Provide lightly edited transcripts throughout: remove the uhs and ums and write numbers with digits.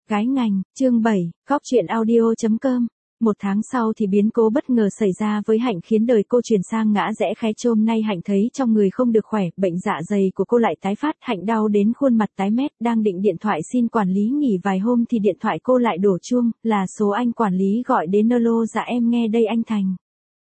Gái ngành, chương 7, Góc truyện audio.com. Một tháng sau thì biến cố bất ngờ xảy ra với Hạnh khiến đời cô chuyển sang ngã rẽ khé chôm. Nay Hạnh thấy trong người không được khỏe, bệnh dạ dày của cô lại tái phát. Hạnh đau đến khuôn mặt tái mét, đang định điện thoại xin quản lý nghỉ vài hôm thì điện thoại cô lại đổ chuông, là số anh quản lý gọi đến. Alo, dạ em nghe đây anh Thành.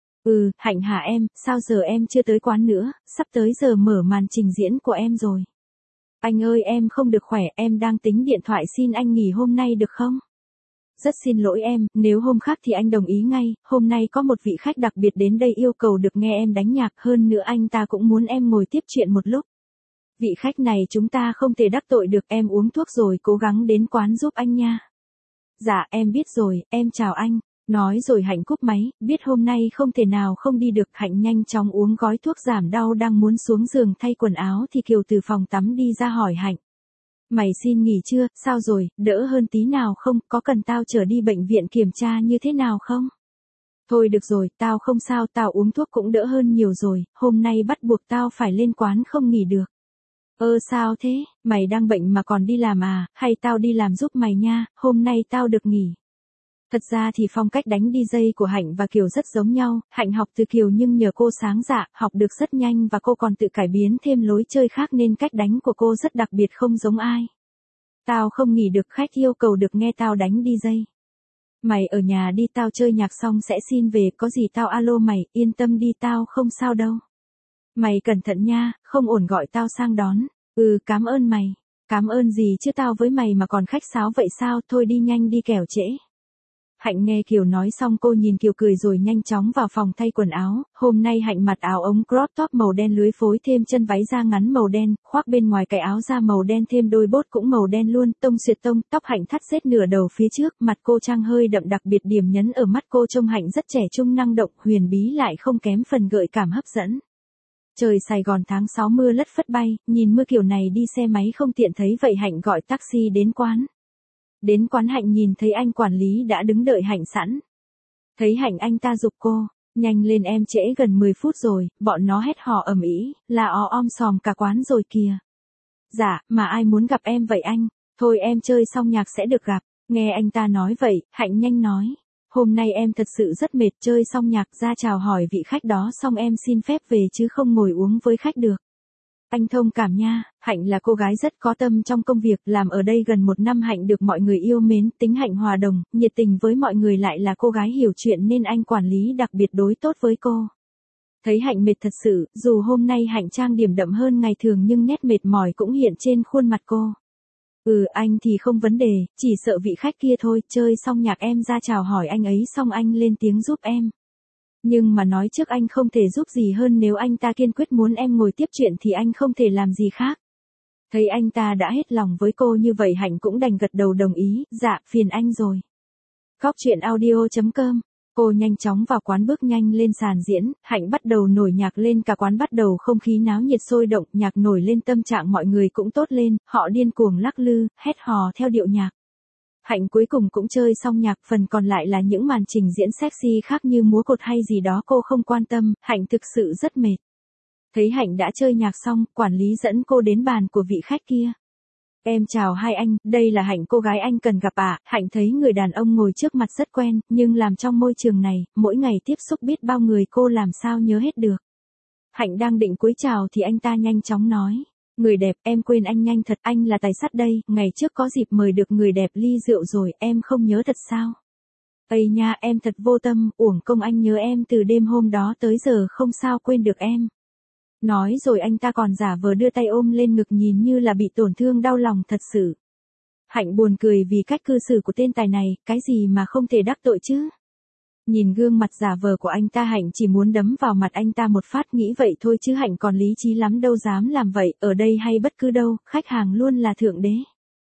Hạnh hả em, sao giờ em chưa tới quán nữa, sắp tới giờ mở màn trình diễn của em rồi. Anh ơi, em không được khỏe, em đang tính điện thoại xin anh nghỉ hôm nay được không? Rất xin lỗi em, nếu hôm khác thì anh đồng ý ngay, hôm nay có một vị khách đặc biệt đến đây yêu cầu được nghe em đánh nhạc, hơn nữa anh ta cũng muốn em ngồi tiếp chuyện một lúc. Vị khách này chúng ta không thể đắc tội được, em uống thuốc rồi cố gắng đến quán giúp anh nha. Dạ em biết rồi, em chào anh. Nói rồi Hạnh cúp máy, biết hôm nay không thể nào không đi được. Hạnh nhanh chóng uống gói thuốc giảm đau, đang muốn xuống giường thay quần áo thì Kiều từ phòng tắm đi ra hỏi Hạnh. Mày xin nghỉ chưa, sao rồi, đỡ hơn tí nào không, có cần tao chở đi bệnh viện kiểm tra như thế nào không? Thôi được rồi, tao không sao, tao uống thuốc cũng đỡ hơn nhiều rồi, hôm nay bắt buộc tao phải lên quán không nghỉ được. Sao thế, mày đang bệnh mà còn đi làm à, hay tao đi làm giúp mày nha, hôm nay tao được nghỉ. Thật ra thì phong cách đánh DJ của Hạnh và Kiều rất giống nhau, Hạnh học từ Kiều nhưng nhờ cô sáng dạ, học được rất nhanh và cô còn tự cải biến thêm lối chơi khác nên cách đánh của cô rất đặc biệt không giống ai. Tao không nghỉ được, khách yêu cầu được nghe tao đánh DJ. Mày ở nhà đi, tao chơi nhạc xong sẽ xin về, có gì tao alo mày, yên tâm đi, tao không sao đâu. Mày cẩn thận nha, không ổn gọi tao sang đón. Cảm ơn mày. Cảm ơn gì chứ, tao với mày mà còn khách sáo vậy sao, thôi đi nhanh đi kẻo trễ. Hạnh nghe Kiều nói xong cô nhìn Kiều cười rồi nhanh chóng vào phòng thay quần áo. Hôm nay Hạnh mặc áo ống crop top màu đen lưới phối thêm chân váy da ngắn màu đen, khoác bên ngoài cái áo da màu đen thêm đôi bốt cũng màu đen luôn, tông xuyệt tông, tóc Hạnh thắt xết nửa đầu phía trước, mặt cô trang hơi đậm, đặc biệt điểm nhấn ở mắt cô trông Hạnh rất trẻ trung, năng động, huyền bí lại không kém phần gợi cảm hấp dẫn. Trời Sài Gòn tháng 6 mưa lất phất bay, nhìn mưa kiểu này đi xe máy không tiện, thấy vậy Hạnh gọi taxi đến quán. Đến quán Hạnh nhìn thấy anh quản lý đã đứng đợi Hạnh sẵn. Thấy Hạnh anh ta giục cô, nhanh lên em trễ gần 10 phút rồi, bọn nó hét hò ầm ĩ, là om sòm cả quán rồi kìa. Dạ, mà ai muốn gặp em vậy anh? Thôi em chơi xong nhạc sẽ được gặp. Nghe anh ta nói vậy, Hạnh nhanh nói. Hôm nay em thật sự rất mệt, chơi xong nhạc ra chào hỏi vị khách đó xong em xin phép về chứ không ngồi uống với khách được. Anh thông cảm nha, Hạnh là cô gái rất có tâm trong công việc, làm ở đây gần 1 năm Hạnh được mọi người yêu mến, tính Hạnh hòa đồng, nhiệt tình với mọi người, lại là cô gái hiểu chuyện nên anh quản lý đặc biệt đối tốt với cô. Thấy Hạnh mệt thật sự, dù hôm nay Hạnh trang điểm đậm hơn ngày thường nhưng nét mệt mỏi cũng hiện trên khuôn mặt cô. Anh thì không vấn đề, chỉ sợ vị khách kia thôi, chơi xong nhạc em ra chào hỏi anh ấy xong anh lên tiếng giúp em. Nhưng mà nói trước anh không thể giúp gì hơn, nếu anh ta kiên quyết muốn em ngồi tiếp chuyện thì anh không thể làm gì khác. Thấy anh ta đã hết lòng với cô như vậy Hạnh cũng đành gật đầu đồng ý, dạ phiền anh rồi. Góc truyện audio.com. Cô nhanh chóng vào quán, bước nhanh lên sàn diễn, Hạnh bắt đầu nổi nhạc lên, cả quán bắt đầu không khí náo nhiệt sôi động, nhạc nổi lên tâm trạng mọi người cũng tốt lên, họ điên cuồng lắc lư, hét hò theo điệu nhạc. Hạnh cuối cùng cũng chơi xong nhạc, phần còn lại là những màn trình diễn sexy khác như múa cột hay gì đó cô không quan tâm, Hạnh thực sự rất mệt. Thấy Hạnh đã chơi nhạc xong, quản lý dẫn cô đến bàn của vị khách kia. Em chào hai anh, đây là Hạnh, cô gái anh cần gặp ạ. Hạnh thấy người đàn ông ngồi trước mặt rất quen, nhưng làm trong môi trường này, mỗi ngày tiếp xúc biết bao người cô làm sao nhớ hết được. Hạnh đang định cúi chào thì anh ta nhanh chóng nói. Người đẹp, em quên anh nhanh thật, anh là Tài Sắt đây, ngày trước có dịp mời được người đẹp ly rượu rồi, em không nhớ thật sao? Ây nha, em thật vô tâm, uổng công anh nhớ em từ đêm hôm đó tới giờ không sao quên được em. Nói rồi anh ta còn giả vờ đưa tay ôm lên ngực nhìn như là bị tổn thương đau lòng thật sự. Hạnh buồn cười vì cách cư xử của tên tài này, cái gì mà không thể đắc tội chứ? Nhìn gương mặt giả vờ của anh ta Hạnh chỉ muốn đấm vào mặt anh ta một phát, nghĩ vậy thôi chứ Hạnh còn lý trí lắm đâu dám làm vậy, ở đây hay bất cứ đâu, khách hàng luôn là thượng đế.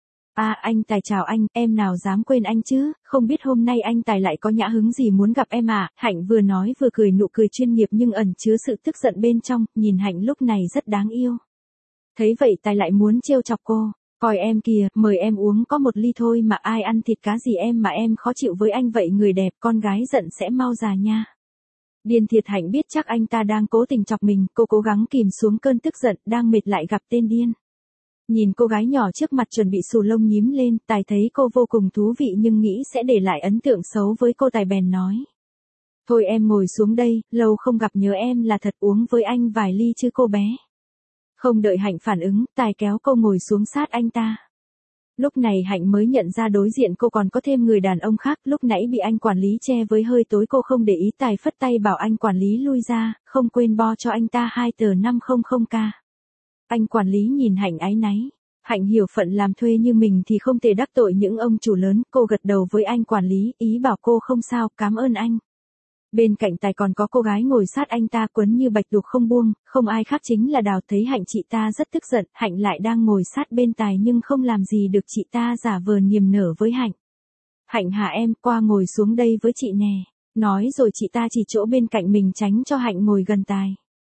Anh Tài chào anh, em nào dám quên anh chứ, không biết hôm nay anh Tài lại có nhã hứng gì muốn gặp em à? Hạnh vừa nói vừa cười, nụ cười chuyên nghiệp nhưng ẩn chứa sự tức giận bên trong, nhìn Hạnh lúc này rất đáng yêu. Thấy vậy Tài lại muốn trêu chọc cô. Coi em kìa, mời em uống có một ly thôi mà ai ăn thịt cá gì em mà em khó chịu với anh vậy, người đẹp, con gái giận sẽ mau già nha. Điên thiệt. Hạnh biết chắc anh ta đang cố tình chọc mình, cô cố gắng kìm xuống cơn tức giận, đang mệt lại gặp tên điên. Nhìn cô gái nhỏ trước mặt chuẩn bị xù lông nhím lên, Tài thấy cô vô cùng thú vị nhưng nghĩ sẽ để lại ấn tượng xấu với cô. Tài bèn nói. Thôi em ngồi xuống đây, lâu không gặp nhớ em là thật, uống với anh vài ly chứ cô bé. Không đợi Hạnh phản ứng, Tài kéo cô ngồi xuống sát anh ta. Lúc này Hạnh mới nhận ra đối diện cô còn có thêm người đàn ông khác, lúc nãy bị anh quản lý che với hơi tối cô không để ý. Tài phất tay bảo anh quản lý lui ra, không quên bo cho anh ta 2 tờ 500k. Anh quản lý nhìn Hạnh áy náy. Hạnh hiểu phận làm thuê như mình thì không thể đắc tội những ông chủ lớn, cô gật đầu với anh quản lý, ý bảo cô không sao, cảm ơn anh. Bên cạnh Tài còn có cô gái ngồi sát anh ta quấn như bạch tuộc không buông, không ai khác chính là Đào. Thấy Hạnh chị ta rất tức giận, Hạnh lại đang ngồi sát bên Tài nhưng không làm gì được chị ta, giả vờ niềm nở với Hạnh. Hạnh hả em, qua ngồi xuống đây với chị nè. Nói rồi chị ta chỉ chỗ bên cạnh mình tránh cho Hạnh ngồi gần Tài.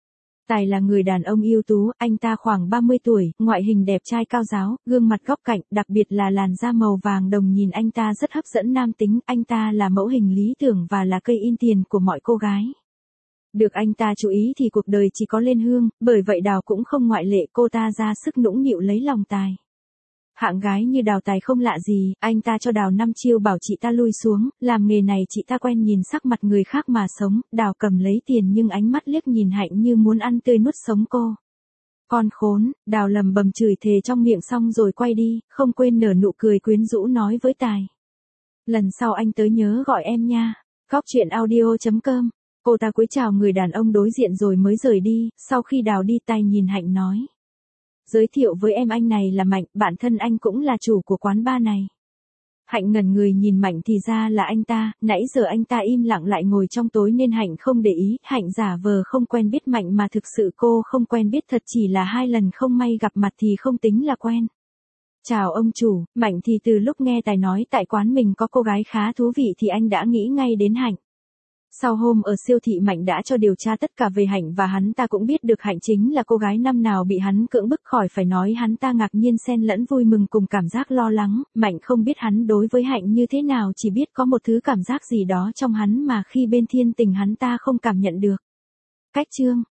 Tài là người đàn ông ưu tú, anh ta khoảng 30 tuổi, ngoại hình đẹp trai cao ráo, gương mặt góc cạnh, đặc biệt là làn da màu vàng đồng nhìn anh ta rất hấp dẫn nam tính, anh ta là mẫu hình lý tưởng và là cây in tiền của mọi cô gái. Được anh ta chú ý thì cuộc đời chỉ có lên hương, bởi vậy Đào cũng không ngoại lệ, cô ta ra sức nũng nịu lấy lòng Tài. Hạng gái như Đào Tài không lạ gì, anh ta cho Đào 5 chiêu bảo chị ta lui xuống, làm nghề này chị ta quen nhìn sắc mặt người khác mà sống. Đào cầm lấy tiền nhưng ánh mắt liếc nhìn Hạnh như muốn ăn tươi nuốt sống cô. Con khốn, Đào lầm bầm chửi thề trong miệng xong rồi quay đi, không quên nở nụ cười quyến rũ nói với Tài. Lần sau anh tới nhớ gọi em nha. Góc chuyện audio.com. Cô ta cúi chào người đàn ông đối diện rồi mới rời đi. Sau khi Đào đi, Tài nhìn Hạnh nói. Giới thiệu với em, anh này là Mạnh, bản thân anh cũng là chủ của quán bar này. Hạnh ngẩn người nhìn Mạnh thì ra là anh ta, nãy giờ anh ta im lặng lại ngồi trong tối nên Hạnh không để ý. Hạnh giả vờ không quen biết Mạnh mà thực sự cô không quen biết thật, chỉ là 2 lần không may gặp mặt thì không tính là quen. Chào ông chủ. Mạnh thì từ lúc nghe Tài nói tại quán mình có cô gái khá thú vị thì anh đã nghĩ ngay đến Hạnh. Sau hôm ở siêu thị, Mạnh đã cho điều tra tất cả về Hạnh và hắn ta cũng biết được Hạnh chính là cô gái năm nào bị hắn cưỡng bức. Khỏi phải nói, hắn ta ngạc nhiên xen lẫn vui mừng cùng cảm giác lo lắng. Mạnh không biết hắn đối với Hạnh như thế nào, chỉ biết có một thứ cảm giác gì đó trong hắn mà khi bên thiên tình hắn ta không cảm nhận được. Cách chương